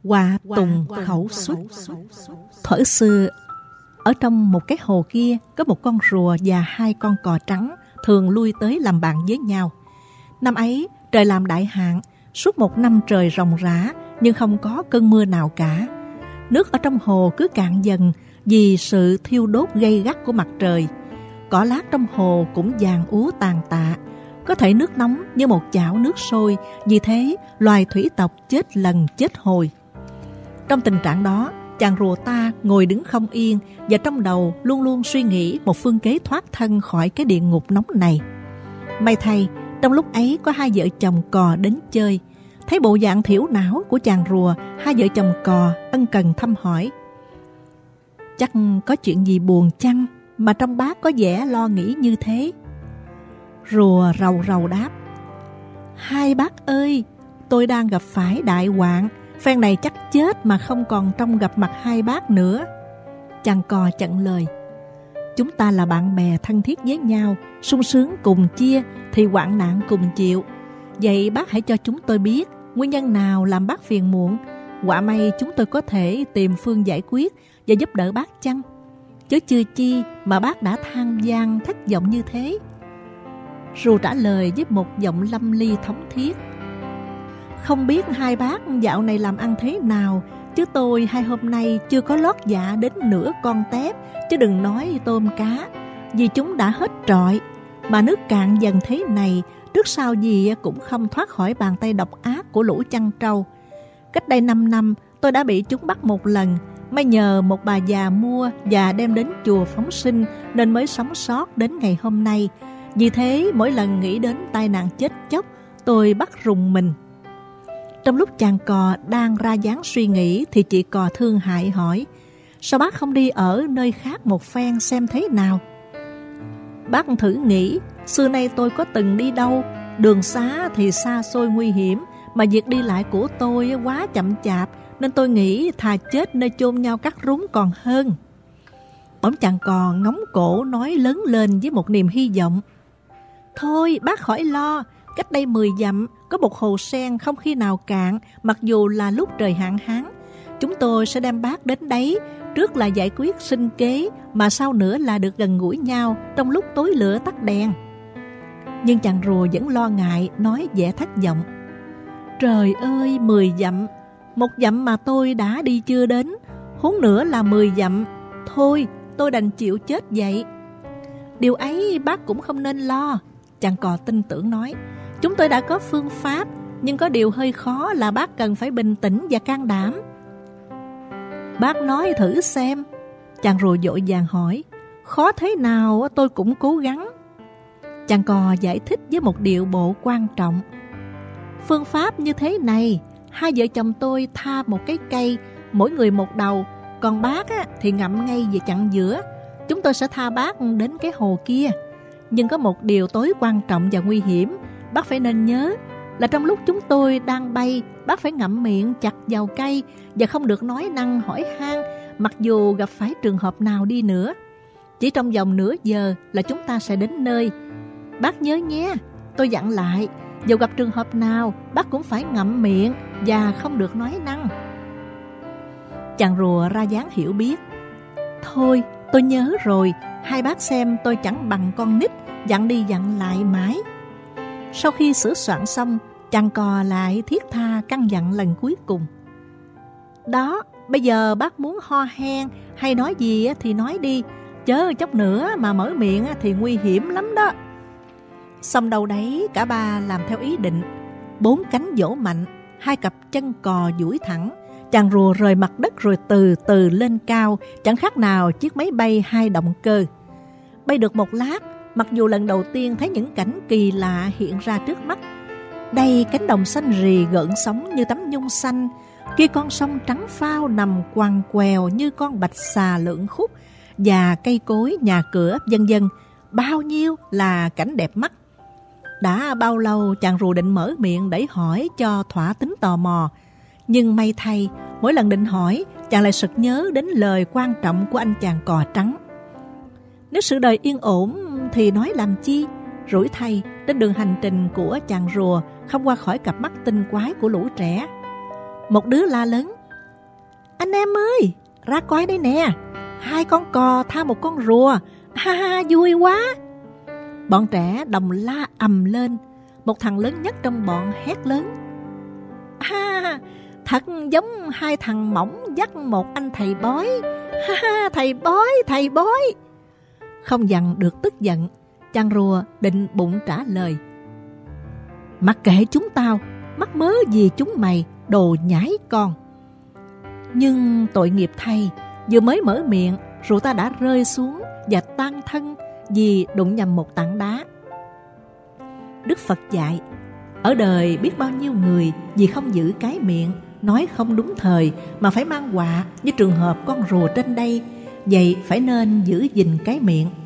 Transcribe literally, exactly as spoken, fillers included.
Họa tùng khẩu xuất. Thuở xưa, ở trong một cái hồ kia có một con rùa và hai con cò trắng thường lui tới làm bạn với nhau. Năm ấy trời làm đại hạn, suốt một năm trời ròng rã nhưng không có cơn mưa nào cả. Nước ở trong hồ cứ cạn dần vì sự thiêu đốt gay gắt của mặt trời. Cỏ lát trong hồ cũng vàng úa tàn tạ, có thể nước nóng như một chảo nước sôi. Vì thế loài thủy tộc chết lần chết hồi. Trong tình trạng đó, chàng rùa ta ngồi đứng không yên và trong đầu luôn luôn suy nghĩ một phương kế thoát thân khỏi cái địa ngục nóng này. May thay, trong lúc ấy có hai vợ chồng cò đến chơi. Thấy bộ dạng thiểu não của chàng rùa, hai vợ chồng cò ân cần thăm hỏi: "Chắc có chuyện gì buồn chăng mà trong bác có vẻ lo nghĩ như thế?" Rùa rầu rầu đáp: "Hai bác ơi, tôi đang gặp phải đại hoạn, phen này chắc chết mà không còn trông gặp mặt hai bác nữa." Chàng cò chặn lời: "Chúng ta là bạn bè thân thiết với nhau, sung sướng cùng chia thì hoạn nạn cùng chịu. Vậy bác hãy cho chúng tôi biết nguyên nhân nào làm bác phiền muộn. Quả may chúng tôi có thể tìm phương giải quyết và giúp đỡ bác chăng? Chứ chưa chi mà bác đã than van thất vọng như thế." Rùa trả lời với một giọng lâm ly thống thiết: "Không biết hai bác dạo này làm ăn thế nào, chứ tôi hai hôm nay chưa có lót dạ đến nửa con tép, chứ đừng nói tôm cá, vì chúng đã hết trọi. Mà nước cạn dần thế này, trước sau gì cũng không thoát khỏi bàn tay độc ác của lũ chăn trâu. Cách đây năm năm, tôi đã bị chúng bắt một lần, may nhờ một bà già mua và đem đến chùa phóng sinh nên mới sống sót đến ngày hôm nay. Vì thế mỗi lần nghĩ đến tai nạn chết chóc, tôi bắt rùng mình." Trong lúc chàng cò đang ra dáng suy nghĩ thì chị cò thương hại hỏi: "Sao bác không đi ở nơi khác một phen xem thế nào?" "Bác thử nghĩ, xưa nay tôi có từng đi đâu, đường xá thì xa xôi nguy hiểm, mà việc đi lại của tôi quá chậm chạp, nên tôi nghĩ thà chết nơi chôn nhau cắt rúng còn hơn." Bỗng chàng cò ngóng cổ nói lớn lên với một niềm hy vọng: "Thôi bác khỏi lo, cách đây mười dặm có một hồ sen không khi nào cạn, mặc dù là lúc trời hạn hán. Chúng tôi sẽ đem bác đến đấy, trước là giải quyết sinh kế, mà sau nữa là được gần gũi nhau trong lúc tối lửa tắt đèn." Nhưng chàng rùa vẫn lo ngại, nói vẻ thất vọng: "Trời ơi, mười dặm, một dặm mà tôi đã đi chưa đến, huống nữa là mười dặm. Thôi, tôi đành chịu chết vậy." "Điều ấy bác cũng không nên lo," chàng cò tin tưởng nói. "Chúng tôi đã có phương pháp, nhưng có điều hơi khó là bác cần phải bình tĩnh và can đảm." "Bác nói thử xem," chàng rùa vội vàng hỏi. "Khó thế nào tôi cũng cố gắng." Chàng cò giải thích với một điệu bộ quan trọng: "Phương pháp như thế này, hai vợ chồng tôi tha một cái cây, mỗi người một đầu, còn bác á, thì ngậm ngay về chặng giữa. Chúng tôi sẽ tha bác đến cái hồ kia. Nhưng có một điều tối quan trọng và nguy hiểm, bác phải nên nhớ, là trong lúc chúng tôi đang bay, bác phải ngậm miệng chặt vào cây và không được nói năng hỏi han, mặc dù gặp phải trường hợp nào đi nữa. Chỉ trong vòng nửa giờ là chúng ta sẽ đến nơi. Bác nhớ nhé, tôi dặn lại, dù gặp trường hợp nào, bác cũng phải ngậm miệng và không được nói năng." Chàng rùa ra dáng hiểu biết: "Thôi, tôi nhớ rồi, hai bác xem tôi chẳng bằng con nít, dặn đi dặn lại mãi." Sau khi sửa soạn xong, chàng cò lại thiết tha căn dặn lần cuối cùng: "Đó, bây giờ bác muốn ho hen hay nói gì thì nói đi, chớ chốc nữa mà mở miệng thì nguy hiểm lắm đó." Xong đâu đấy, cả ba làm theo ý định. Bốn cánh vỗ mạnh, hai cặp chân cò duỗi thẳng, chàng rùa rời mặt đất rồi từ từ lên cao, chẳng khác nào chiếc máy bay hai động cơ. Bay được một lát, mặc dù lần đầu tiên thấy những cảnh kỳ lạ hiện ra trước mắt. Đây cánh đồng xanh rì gợn sóng như tấm nhung xanh, kia con sông trắng phao nằm quằn quèo như con bạch xà lượn khúc, và cây cối, nhà cửa, vân vân, bao nhiêu là cảnh đẹp mắt. Đã bao lâu chàng rùa định mở miệng để hỏi cho thỏa tính tò mò, nhưng may thay, mỗi lần định hỏi, chàng lại sực nhớ đến lời quan trọng của anh chàng cò trắng: "Nếu sự đời yên ổn thì nói làm chi?" Rủi thay, trên đường hành trình của chàng rùa không qua khỏi cặp mắt tinh quái của lũ trẻ. Một đứa la lớn: Anh em ơi, ra coi đây nè, hai con cò tha một con rùa, ha ha, vui quá. Bọn trẻ đồng la ầm lên. Một thằng lớn nhất trong bọn hét lớn: ha, thật giống hai thằng mỏng dắt một anh thầy bói, ha ha, thầy bói, thầy bói. Không dằn được tức giận, chàng rùa định bụng trả lời: mặc kệ chúng tao, mắc mớ gì chúng mày, đồ nhái con. Nhưng tội nghiệp thay, vừa mới mở miệng, rùa ta đã rơi xuống và tan thân vì đụng nhầm một tảng đá. Đức Phật dạy, ở đời biết bao nhiêu người vì không giữ cái miệng, nói không đúng thời mà phải mang họa, như trường hợp con rùa trên đây. Vậy phải nên giữ gìn cái miệng.